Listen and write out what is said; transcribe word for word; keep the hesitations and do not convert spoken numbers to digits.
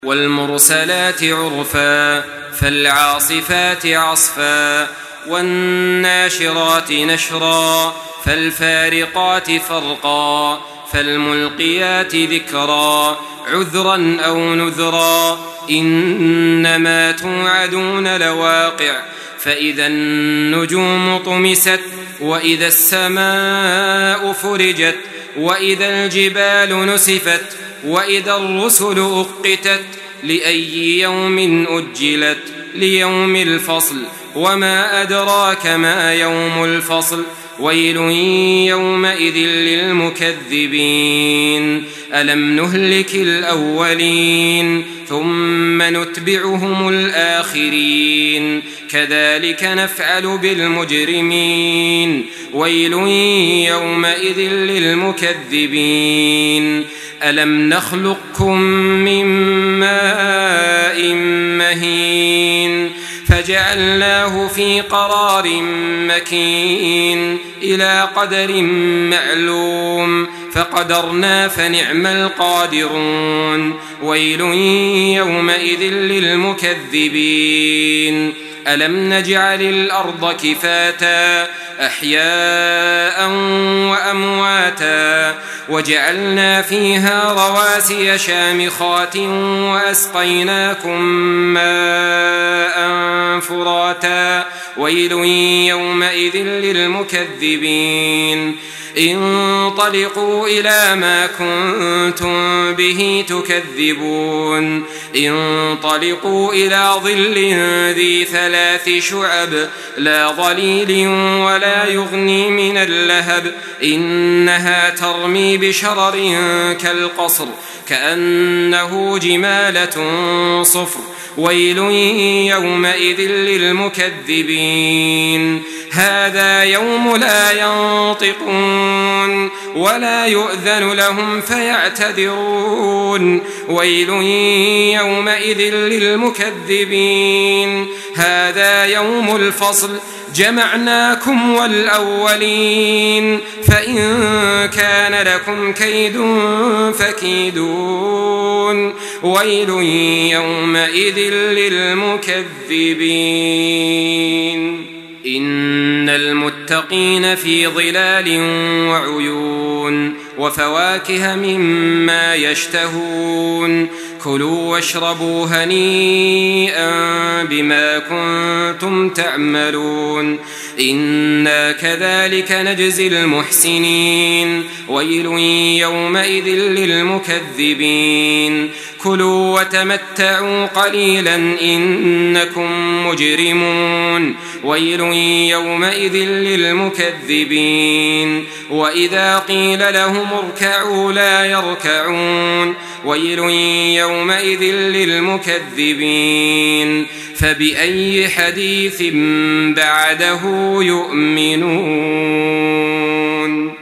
والمرسلات عرفا فالعاصفات عصفا والناشرات نشرا فالفارقات فرقا فالملقيات ذكرا عذرا أو نذرا إنما توعدون لواقع فإذا النجوم طمست وإذا السماء فرجت وإذا الجبال نسفت وإذا الرسل أقتت لأي يوم أجلت ليوم الفصل وما أدراك ما يوم الفصل ويل يومئذ للمكذبين ألم نهلك الأولين ثم نتبعهم الآخرين كذلك نفعل بالمجرمين ويل يومئذ للمكذبين ألم نخلقكم من ماء مهين فجعلناه في قرار مكين إلى قدر معلوم فقدرنا فنعم القادرون ويل يومئذ للمكذبين ألم نجعل الأرض كفاتا أحياء وأمواتا وجعلنا فيها رواسي شامخات وأسقيناكم ماء فراتا ويل يومئذ للمكذبين انطلقوا إلى ما كنتم به تكذبون انطلقوا إلى ظل ذي ثلاث شعب لا ظليل ولا يغني من اللهب إنها ترمي بشرر كالقصر كأنه جمالة صفر ويل يومئذ للمكذبين هذا يوم لا ينطقون ولا يؤذن لهم فيعتذرون ويل يومئذ للمكذبين هذا يوم الفصل جمعناكم والأولين فإن كان لكم كيد فكيدون ويل يومئذ للمكذبين إن المتقين في ظلال وعيون وفواكه مما يشتهون كلوا واشربوا هنيئا بما كنتم تعملون إنا كذلك نجزي المحسنين ويل يومئذ للمكذبين كلوا وتمتعوا قليلا إنكم مجرمون ويل يومئذ للمكذبين وإذا قيل لهم اركعوا لا يركعون ويل يومئذ للمكذبين فبأي حديث بعده يؤمنون.